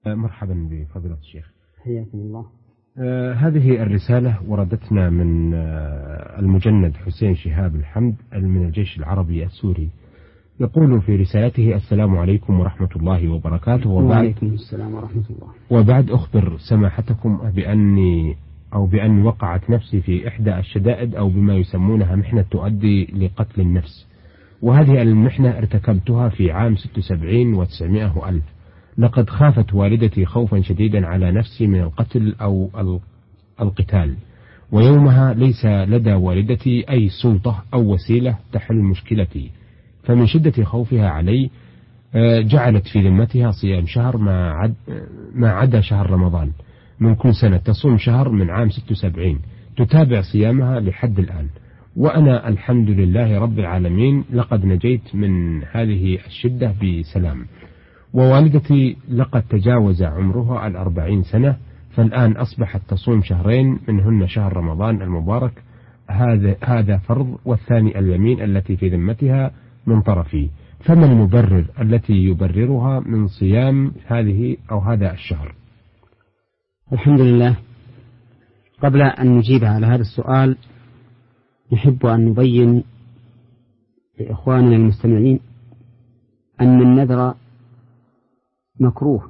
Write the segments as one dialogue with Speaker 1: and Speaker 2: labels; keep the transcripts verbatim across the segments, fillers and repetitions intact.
Speaker 1: مرحبا بفضيلة الشيخ،
Speaker 2: حياكم الله.
Speaker 1: آه هذه الرسالة وردتنا من آه المجند حسين شهاب الحمد من الجيش العربي السوري، يقول في رسالته: السلام عليكم ورحمة الله وبركاته.
Speaker 2: وعليكم السلام ورحمة الله.
Speaker 1: وبعد أخبر سماحتكم بأني أو بأن وقعت نفسي في إحدى الشدائد أو بما يسمونها محنة تؤدي لقتل النفس، وهذه المحنة ارتكبتها في عام ست وسبعين وتسعمائة وألف. لقد خافت والدتي خوفا شديدا على نفسي من القتل أو القتال، ويومها ليس لدى والدتي أي سلطة أو وسيلة تحل مشكلتي، فمن شدة خوفها علي جعلت في ذمتها صيام شهر ما عد ما عدا شهر رمضان من كل سنة، تصوم شهر من عام ست وسبعين، تتابع صيامها لحد الآن. وأنا الحمد لله رب العالمين لقد نجيت من هذه الشدة بسلام. ووالدتي لقد تجاوز عمرها الأربعين سنة، فالآن أصبحت تصوم شهرين منهن شهر رمضان المبارك، هذا هذا فرض، والثاني اليمين التي في ذمتها من طرفي. فما المبرر التي يبررها من صيام هذه أو هذا الشهر؟
Speaker 2: الحمد لله. قبل أن نجيب على هذا السؤال نحب أن نبين لإخواننا المستمعين أن النذر مكروه،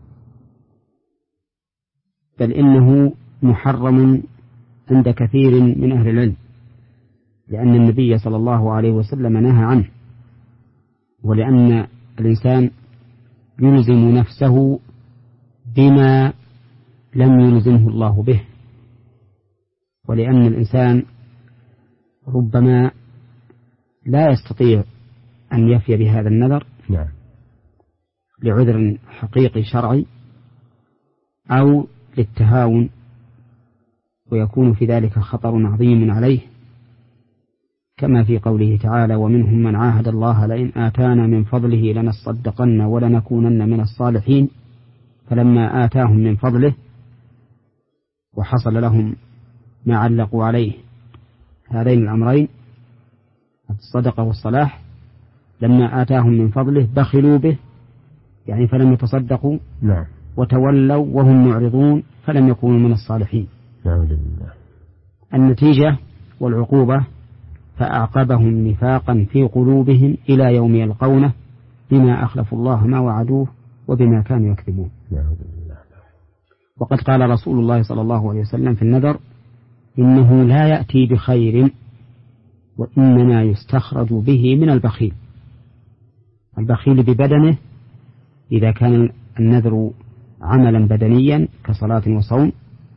Speaker 2: بل إنه محرم عند كثير من أهل العلم، لأن النبي صلى الله عليه وسلم نهى عنه، ولأن الإنسان يلزم نفسه بما لم يلزمه الله به، ولأن الإنسان ربما لا يستطيع أن يفي بهذا النذر
Speaker 1: نعم.
Speaker 2: لعذر حقيقي شرعي أو للتهاون، ويكون في ذلك خطر عظيم عليه، كما في قوله تعالى: ومنهم من عاهد الله لئن آتانا من فضله لنصدقن ولنكونن من الصالحين، فلما آتاهم من فضله وحصل لهم ما علقوا عليه هذين الأمرين الصدقة والصلاح، لما آتاهم من فضله بخلوا به، يعني فلم يتصدقوا
Speaker 1: نعم.
Speaker 2: وتولوا وهم معرضون فلم يكونوا من الصالحين.
Speaker 1: نعم لله.
Speaker 2: النتيجة والعقوبة فأعقبهم نفاقا في قلوبهم إلى يوم يلقونه بما أخلفوا الله ما وعدوه وبما كانوا يكذبون.
Speaker 1: نعم لله.
Speaker 2: وقد قال رسول الله صلى الله عليه وسلم في النذر: إنه لا يأتي بخير وإنما يستخرج به من البخيل. البخيل ببدنه إذا كان النذر عملا بدنيا كصلاة وصوم،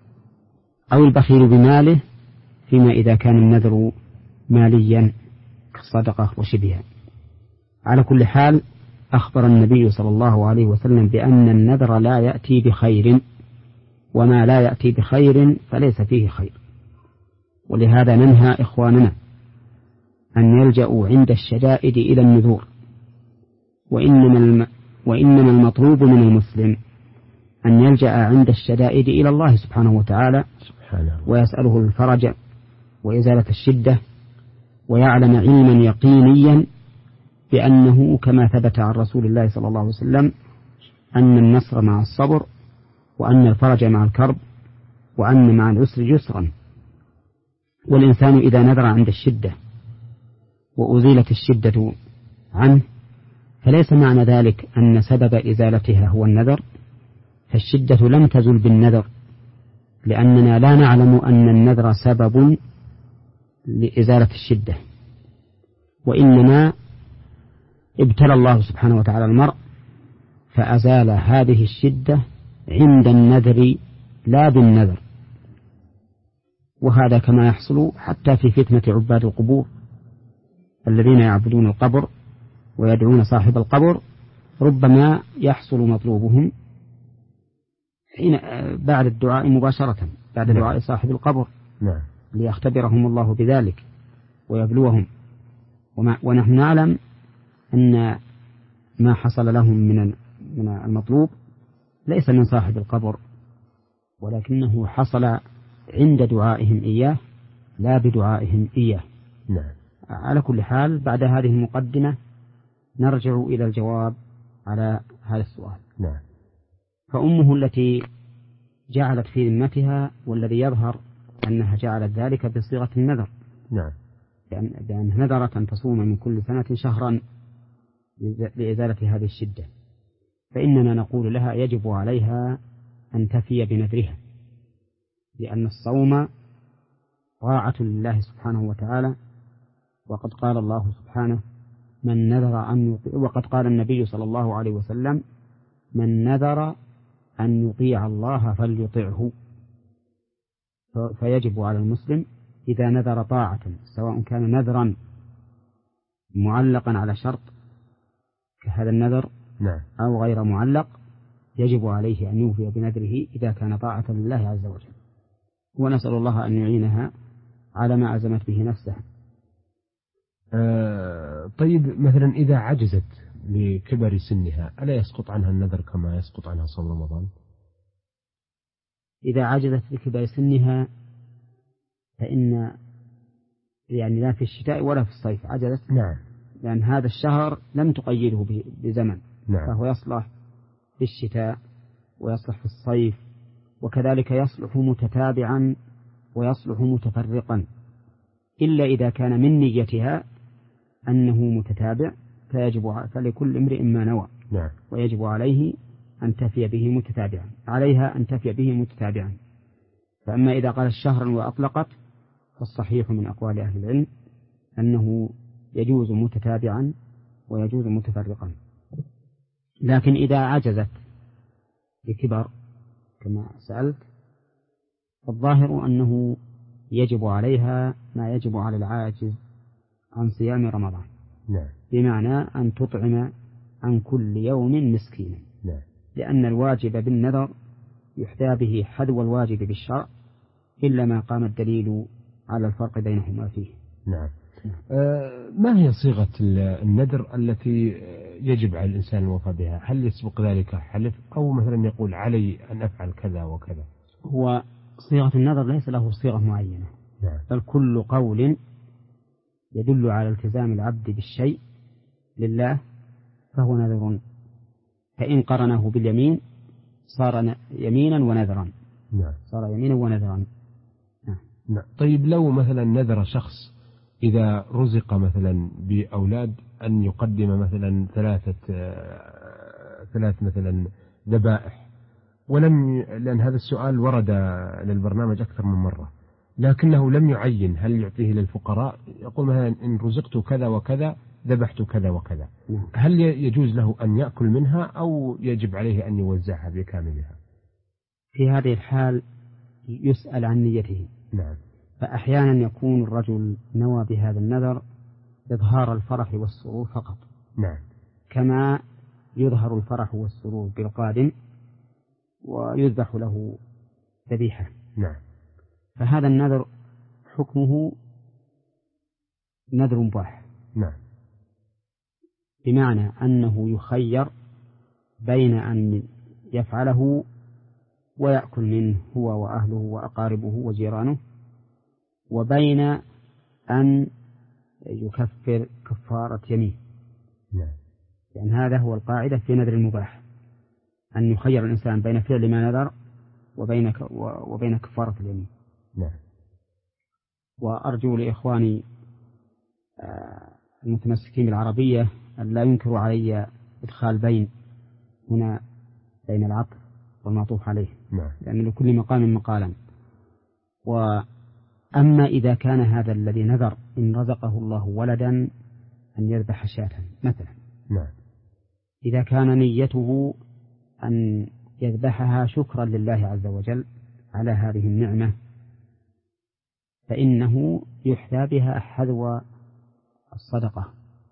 Speaker 2: أو البخيل بماله فيما إذا كان النذر ماليا كالصدقة وشبهها. على كل حال أخبر النبي صلى الله عليه وسلم بأن النذر لا يأتي بخير، وما لا يأتي بخير فليس فيه خير. ولهذا ننهى إخواننا أن يلجأوا عند الشدائد إلى النذور، وإنما الم... وإنما المطلوب من المسلم أن يلجأ عند الشدائد إلى الله سبحانه وتعالى ويسأله الفرج وإزالة الشدة، ويعلم علما يقينيا بأنه كما ثبت عن رسول الله صلى الله عليه وسلم أن النصر مع الصبر، وأن الفرج مع الكرب، وأن مع العسر يسرا. والإنسان إذا نذر عند الشدة وأزيلت الشدة عنه فليس معنى ذلك أن سبب إزالتها هو النذر، فالشدة لم تزل بالنذر، لأننا لا نعلم أن النذر سبب لإزالة الشدة، وإنما ابتلى الله سبحانه وتعالى المرء فأزال هذه الشدة عند النذر لا بالنذر. وهذا كما يحصل حتى في فتنة عباد القبور الذين يعبدون القبر ويدعون صاحب القبر، ربما يحصل مطلوبهم حين بعد الدعاء مباشرة، بعد
Speaker 1: نعم.
Speaker 2: دعاء صاحب القبر
Speaker 1: نعم.
Speaker 2: ليختبرهم الله بذلك ويبلوهم. وما ونحن نعلم أن ما حصل لهم من من المطلوب ليس من صاحب القبر، ولكنه حصل عند دعائهم إياه لا بدعائهم إياه.
Speaker 1: نعم.
Speaker 2: على كل حال بعد هذه المقدمة نرجع إلى الجواب على هذا السؤال.
Speaker 1: نعم.
Speaker 2: فأمه التي جعلت في ذمتها، والذي يظهر أنها جعلت ذلك بصيغة النذر.
Speaker 1: نعم.
Speaker 2: لأن نذرت أن تصوم من كل سنة شهرا لإزالة هذه الشدة، فإننا نقول لها يجب عليها أن تفي بنذرها، لأن الصوم طاعة لله سبحانه وتعالى، وقد قال الله سبحانه من نذر أن يطيع، وقد قال النبي صلى الله عليه وسلم من نذر أن يطيع الله فليطعه. فيجب على المسلم إذا نذر طاعة، سواء كان نذرا معلقا على شرط كهذا النذر
Speaker 1: نعم.
Speaker 2: أو غير معلق، يجب عليه أن يوفي بنذره إذا كان طاعة لله عز وجل، ونسأل الله أن يعينها على ما عزمت به نفسها.
Speaker 1: آه طيب، مثلا إذا عجزت لكبر سنها ألا يسقط عنها النذر كما يسقط عنها صوم رمضان؟
Speaker 2: إذا عجزت لكبر سنها فإن يعني لا في الشتاء ولا في الصيف عجزت.
Speaker 1: نعم.
Speaker 2: لأن هذا الشهر لم تقيده بزمن.
Speaker 1: نعم.
Speaker 2: فهو يصلح في الشتاء ويصلح في الصيف، وكذلك يصلح متتابعا ويصلح متفرقا، إلا إذا كان من نيتها أنه متتابع فيجب فلكل امرئ ما نوى.
Speaker 1: نعم.
Speaker 2: ويجب عليه أن تفي به متتابعا عليها أن تفي به متتابعا. فأما إذا قالت شهرا وأطلقت فالصحيح من أقوال أهل العلم أنه يجوز متتابعا ويجوز متفرقا. لكن إذا عجزت بكبر كما سألت، فالظاهر أنه يجب عليها ما يجب على العاجز عن صيام رمضان.
Speaker 1: نعم.
Speaker 2: بمعنى أن تطعم عن كل يوم مسكينا.
Speaker 1: نعم.
Speaker 2: لأن الواجب بالنذر يحتى به حذو الواجب بالشرع، إلا ما قام الدليل على الفرق بينهما فيه.
Speaker 1: نعم. آه ما هي صيغة النذر التي يجب على الإنسان الوفاء بها؟ هل يسبق ذلك حلف، أو مثلا يقول علي أن أفعل كذا وكذا؟
Speaker 2: هو صيغة النذر ليس له صيغة معينة.
Speaker 1: نعم.
Speaker 2: بل كل قول يدل على التزام العبد بالشيء لله فهو نذر، فإن قرنه باليمين صار يمينا ونذرا.
Speaker 1: نعم.
Speaker 2: صار يمينا ونذرا. نعم.
Speaker 1: نعم. طيب، لو مثلا نذر شخص إذا رزق مثلا بأولاد أن يقدم مثلا ثلاثة آه ثلاث مثلا ذبائح، ولم ي... لأن هذا السؤال ورد للبرنامج أكثر من مرة، لكنه لم يعين هل يعطيه للفقراء، يقول مثلا إن رزقت كذا وكذا ذبحت كذا وكذا.
Speaker 2: نعم.
Speaker 1: هل يجوز له أن يأكل منها أو يجب عليه أن يوزعها بكاملها؟
Speaker 2: في هذه الحال يسأل عن نيته.
Speaker 1: نعم.
Speaker 2: فأحيانا يكون الرجل نوى بهذا النذر إظهار الفرح والسرور فقط.
Speaker 1: نعم.
Speaker 2: كما يظهر الفرح والسرور بالقادم ويذبح له ذبيحة.
Speaker 1: نعم.
Speaker 2: فهذا النذر حكمه نذر مباح.
Speaker 1: نعم.
Speaker 2: بمعنى أنه يخير بين أن يفعله ويأكل منه هو وأهله وأقاربه وجيرانه، وبين أن يكفر كفارة يمين.
Speaker 1: نعم.
Speaker 2: لأن هذا هو القاعدة في نذر المباح، أن يخير الإنسان بين فعل ما نذر وبين وبين كفارة اليمين.
Speaker 1: نعم.
Speaker 2: وأرجو لإخواني المتمسكين بالعربية أن لا ينكروا علي إدخال بين هنا بين العطف والمعطوف عليه.
Speaker 1: نعم.
Speaker 2: لأن لكل مقام مقالا. وأما إذا كان هذا الذي نذر إن رزقه الله ولدا أن يذبح شاة مثلا.
Speaker 1: نعم.
Speaker 2: إذا كان نيته أن يذبحها شكرا لله عز وجل على هذه النعمة فإنه يحتى بها حذو الصدقة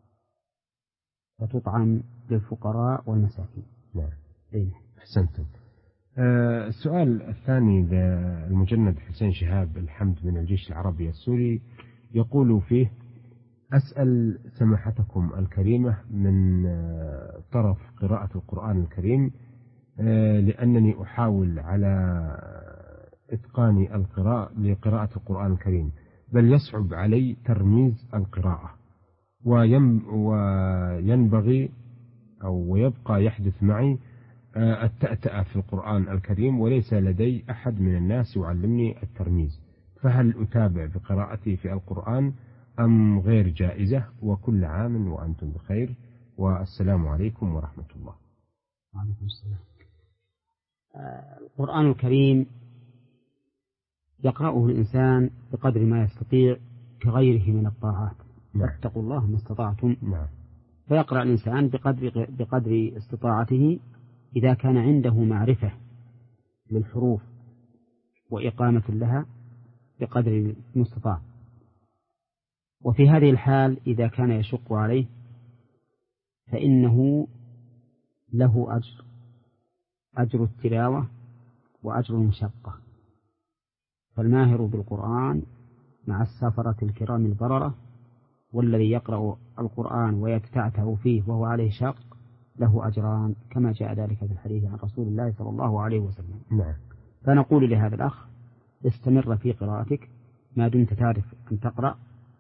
Speaker 2: فتطعم للفقراء والمساكين.
Speaker 1: نعم.
Speaker 2: إيه.
Speaker 1: أحسنتم. آه السؤال الثاني للمجند حسين شهاب الحمد من الجيش العربي السوري يقول فيه: أسأل سماحتكم الكريمة من آه طرف قراءة القرآن الكريم، آه لأنني أحاول على إتقان القراءة لقراءة القرآن الكريم، بل يصعب علي ترميز القراءة، وينبغي أو ويبقى يحدث معي التأتأة في القرآن الكريم، وليس لدي أحد من الناس يعلمني الترميز، فهل أتابع بقراءتي في القرآن أم غير جائزة؟ وكل عام وأنتم بخير، والسلام عليكم ورحمة الله.
Speaker 2: وعليكم السلام. القرآن الكريم يقرأه الإنسان بقدر ما يستطيع كغيره من الطاعات.
Speaker 1: نعم.
Speaker 2: فاتقوا الله ما استطعتم.
Speaker 1: نعم.
Speaker 2: فيقرأ الإنسان بقدر, بقدر استطاعته إذا كان عنده معرفة للحروف وإقامة لها بقدر المستطاع. وفي هذه الحال إذا كان يشق عليه فإنه له أجر أجر التلاوة وأجر المشقة. فالماهر بالقرآن مع السفرة الكرام البررة، والذي يقرأ القرآن ويتتعتع فيه وهو عليه شاق له أجران، كما جاء ذلك في الحديث عن رسول الله صلى الله عليه وسلم.
Speaker 1: نعم.
Speaker 2: فنقول لهذا الأخ استمر في قراءتك ما دمت تعرف أن تقرأ،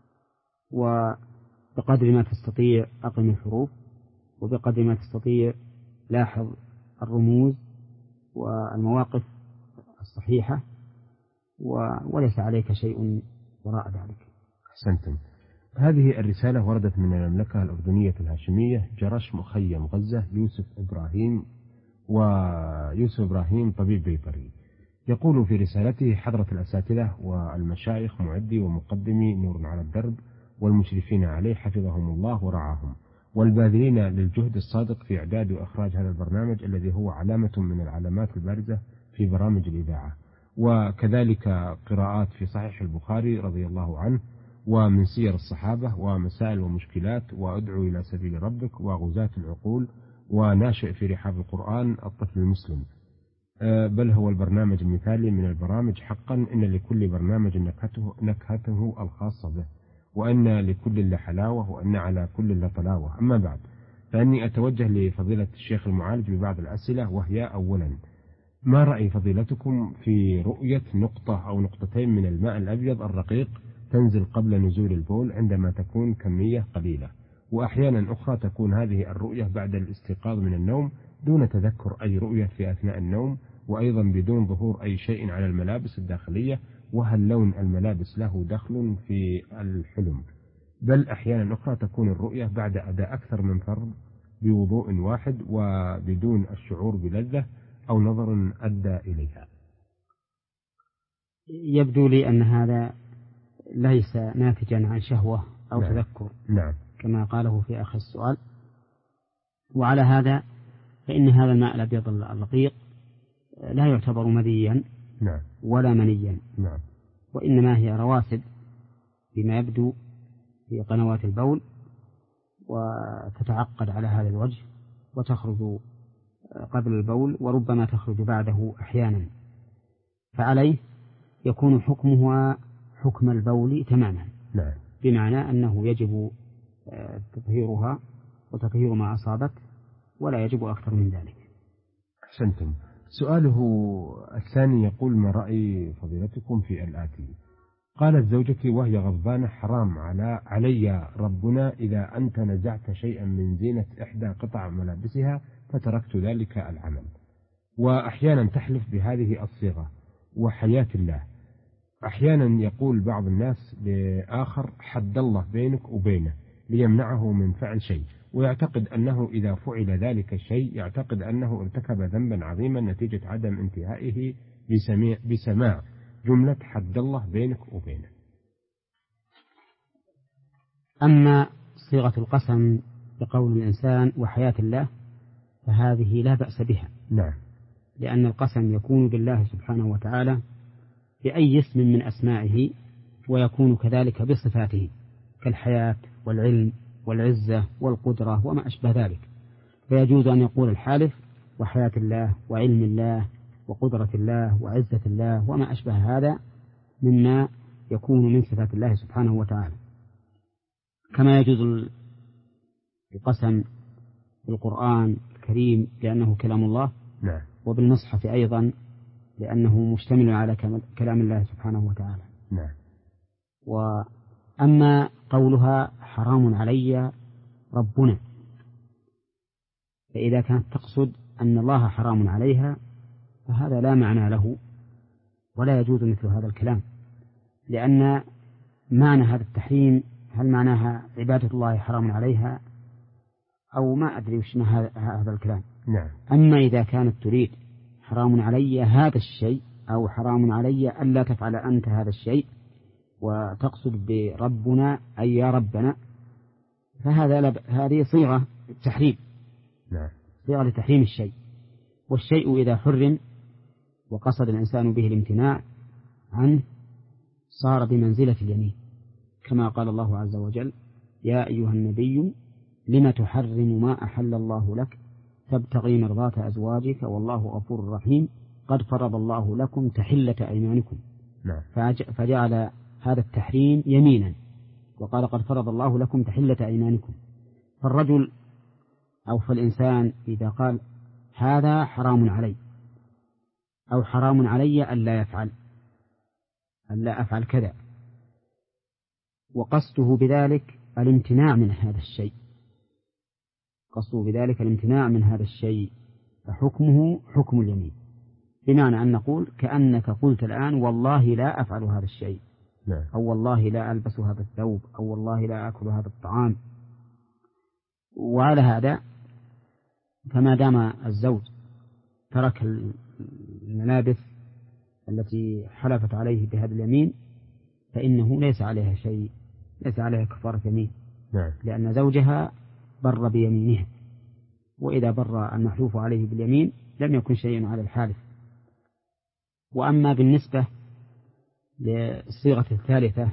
Speaker 2: وبقدر ما تستطيع أقم الحروف، وبقدر ما تستطيع لاحظ الرموز والمواقف الصحيحة، وليس عليك شيء وراء ذلك.
Speaker 1: أحسنتم. هذه الرسالة وردت من المملكة الأردنية الهاشمية، جرش مخيم غزة، يوسف إبراهيم، ويوسف إبراهيم طبيب بيطري. يقول في رسالته: حضرة الأساتذة والمشايخ، معدي ومقدمي نور على الدرب، والمشرفين عليه حفظهم الله ورعاهم، والباذلين للجهد الصادق في إعداد وإخراج هذا البرنامج الذي هو علامة من العلامات البارزة في برامج الإذاعة، وكذلك قراءات في صحيح البخاري رضي الله عنه، ومن سير الصحابة، ومسائل ومشكلات، وأدعو إلى سبيل ربك، وغزاة العقول، وناشئ في رحاب القرآن الطفل المسلم. بل هو البرنامج المثالي من البرامج حقا. إن لكل برنامج نكهته, نكهته الخاصة به، وأن لكل لحلاوة، وأن على كل لطلاوة. أما بعد، فإني أتوجه لفضيلة الشيخ المعالج ببعض الأسئلة، وهي: أولا، ما رأي فضيلتكم في رؤية نقطة أو نقطتين من الماء الأبيض الرقيق تنزل قبل نزول البول عندما تكون كمية قليلة، وأحيانا أخرى تكون هذه الرؤية بعد الاستيقاظ من النوم دون تذكر أي رؤية في أثناء النوم، وأيضا بدون ظهور أي شيء على الملابس الداخلية؟ وهل لون الملابس له دخل في الحلم؟ بل أحيانا أخرى تكون الرؤية بعد أداء أكثر من فرض بوضوء واحد وبدون الشعور بلذة أو نظر أدى إليها.
Speaker 2: يبدو لي أن هذا ليس ناتجا عن شهوة أو
Speaker 1: نعم.
Speaker 2: تذكر.
Speaker 1: نعم.
Speaker 2: كما قاله في آخر السؤال. وعلى هذا فإن هذا الماء الأبيض الرقيق لا يعتبر مذيا
Speaker 1: نعم.
Speaker 2: ولا منيا.
Speaker 1: نعم.
Speaker 2: وإنما هي رواسب بما يبدو في قنوات البول، وتتعقد على هذا الوجه وتخرج قبل البول، وربما تخرج بعده أحيانا. فعليه يكون حكمها حكم البول تماما.
Speaker 1: نعم.
Speaker 2: بمعنى أنه يجب تطهيرها وتطهير ما أصابت، ولا يجب أكثر من ذلك.
Speaker 1: أحسنتم. سؤاله الثاني يقول: ما رأي فضيلتكم في الآتي؟ قالت زوجتي وهي غضبانة: حرام على علي ربنا إذا أنت نزعت شيئا من زينة إحدى قطع ملابسها فتركت ذلك العمل. وأحيانا تحلف بهذه الصيغة: وحياة الله. أحيانا يقول بعض الناس لآخر: حد الله بينك وبينه، ليمنعه من فعل شيء، ويعتقد أنه إذا فعل ذلك الشيء يعتقد أنه ارتكب ذنبا عظيما نتيجة عدم انتهائه بسماع جملة حد الله بينك وبينه.
Speaker 2: أما صيغة القسم بقول الإنسان وحياة الله فهذه لا بأس بها.
Speaker 1: نعم.
Speaker 2: لأن القسم يكون بالله سبحانه وتعالى بأي اسم من أسمائه، ويكون كذلك بصفاته كالحياة والعلم والعزة والقدرة وما أشبه ذلك. فيجوز أن يقول الحالف وحياة الله وعلم الله وقدرة الله وعزة الله وما أشبه هذا مما يكون من صفات الله سبحانه وتعالى. كما يجوز القسم بالقرآن الكريم لأنه كلام الله.
Speaker 1: نعم.
Speaker 2: وبالمصحف أيضا لأنه مشتمل على كلام الله سبحانه وتعالى.
Speaker 1: نعم.
Speaker 2: وأما قولها حرام علي ربنا، فإذا كانت تقصد أن الله حرام عليها فهذا لا معنى له ولا يجوز مثل هذا الكلام، لأن معنى هذا التحريم هل معناها عبادة الله حرام عليها أو ما أدري وش هذا الكلام.
Speaker 1: نعم.
Speaker 2: أما إذا كانت تريد حرام علي هذا الشيء أو حرام علي ألا تفعل أنت هذا الشيء وتقصد بربنا أي يا ربنا، فهذا لب... هذه صيغة تحريم.
Speaker 1: نعم.
Speaker 2: صيغة لتحريم الشيء، والشيء إذا حرم وقصد الإنسان به الامتناع عنه صار بمنزلة اليمين، كما قال الله عز وجل: يا أيها النبي لم تحرم ما أحل الله لك تبتغي مرضات أزواجك والله غفور رحيم قد فرض الله لكم تحلة أيمانكم.
Speaker 1: نعم.
Speaker 2: فجعل هذا التحريم يمينا وقال قد فرض الله لكم تحلة أيمانكم. فالرجل أو فالإنسان إذا قال هذا حرام علي أو حرام علي ألا يفعل ألا أفعل كذا وقصده بذلك الامتناع من هذا الشيء قصده بذلك الامتناع من هذا الشيء فحكمه حكم اليمين، بمعنى أن نقول كأنك قلت الآن والله لا أفعل هذا الشيء.
Speaker 1: نعم.
Speaker 2: أو والله لا ألبس هذا الثوب أو والله لا أكل هذا الطعام. وعلى هذا فما دام الزوج ترك الملابس التي حلفت عليه بهذا اليمين فإنه ليس عليها شيء، ليس عليها كفارة يمين.
Speaker 1: نعم.
Speaker 2: لأن زوجها بر بيمينها، وإذا بر المحلوف عليه باليمين لم يكن شيء على الحالف. وأما بالنسبة للصيغة الثالثة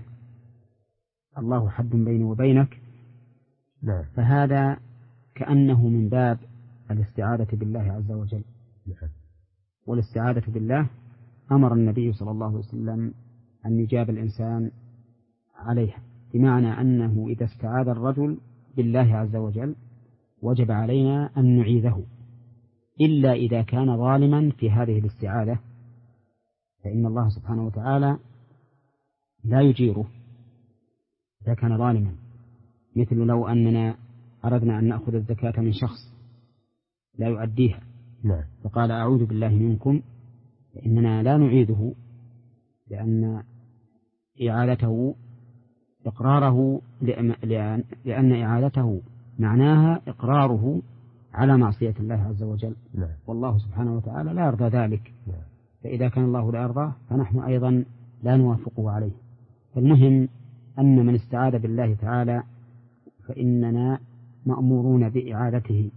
Speaker 2: الله حد بيني وبينك،
Speaker 1: نعم.
Speaker 2: فهذا كأنه من باب الاستعاذة بالله عز وجل.
Speaker 1: نعم.
Speaker 2: والاستعاذة بالله أمر النبي صلى الله عليه وسلم أن يجاب الإنسان عليها، بمعنى أنه إذا استعاذ الرجل بالله عز وجل وجب علينا أن نعيذه، إلا إذا كان ظالما في هذه الاستعاذة فإن الله سبحانه وتعالى لا يجيره إذا كان ظالما، مثل لو أننا أردنا أن نأخذ الزكاة من شخص لا يؤديها.
Speaker 1: نعم.
Speaker 2: فقال أعوذ بالله منكم، فإننا لا نعيده، لأن إعادته إقراره لأن إعادته معناها إقراره على معصية الله عز وجل.
Speaker 1: نعم.
Speaker 2: والله سبحانه وتعالى لا يرضى ذلك.
Speaker 1: نعم.
Speaker 2: فإذا كان الله لا يرضاه فنحن أيضا لا نوافقه عليه. فالمهم أن من استعاذ بالله تعالى فإننا مأمورون بإعادته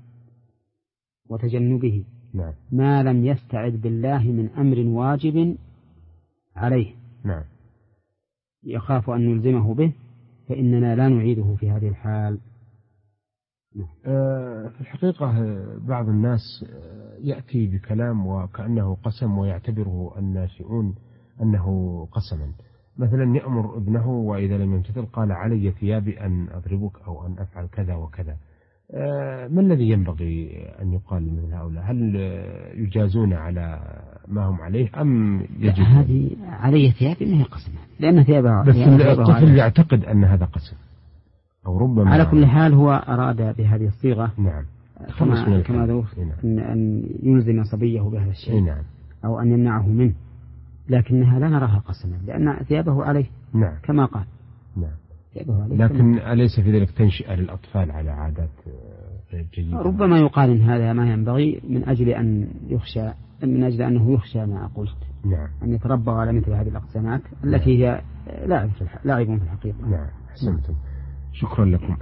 Speaker 2: وتجنبه.
Speaker 1: نعم.
Speaker 2: ما لم يستعذ بالله من أمر واجب عليه.
Speaker 1: نعم.
Speaker 2: يخاف أن يلزمه به فإننا لا نعيده في هذه الحال.
Speaker 1: نعم. أه في الحقيقة بعض الناس يأتي بكلام وكأنه قسم ويعتبره الناشئون أنه قسما، مثلا يأمر ابنه وإذا لم يمتثل قال علي ثيابي أن أضربك أو أن أفعل كذا وكذا. أه ما الذي ينبغي أن يقال لمثل هؤلاء؟ هل يجازون على ما هم عليه أم يجب؟
Speaker 2: هذه علي ثيابي ما هي قسمة، لأن ثيابها
Speaker 1: بس الطفل يعتقد أن هذا قسم أو ربما.
Speaker 2: على كل حال هو أراد بهذه الصيغة.
Speaker 1: نعم.
Speaker 2: كما كما ذو أن أن يلزم صبيه بهذا الشيء.
Speaker 1: نعم.
Speaker 2: أو أن يمنعه منه، لكنها لا نراها قسما لأن ثيابه عليه.
Speaker 1: نعم.
Speaker 2: كما قال.
Speaker 1: نعم.
Speaker 2: ثيابه عليه.
Speaker 1: لكن أليس في ذلك تنشئة للأطفال على عادات غير جيدة؟
Speaker 2: ربما يقال إن هذا ما ينبغي من أجل أن يخشى من أجل أنه يخشى ما قلت.
Speaker 1: نعم.
Speaker 2: أن يتربوا على مثل هذه الأقسامات التي هي لاعب في الحقيقة.
Speaker 1: نعم. أحسنتم. شكرا لكم.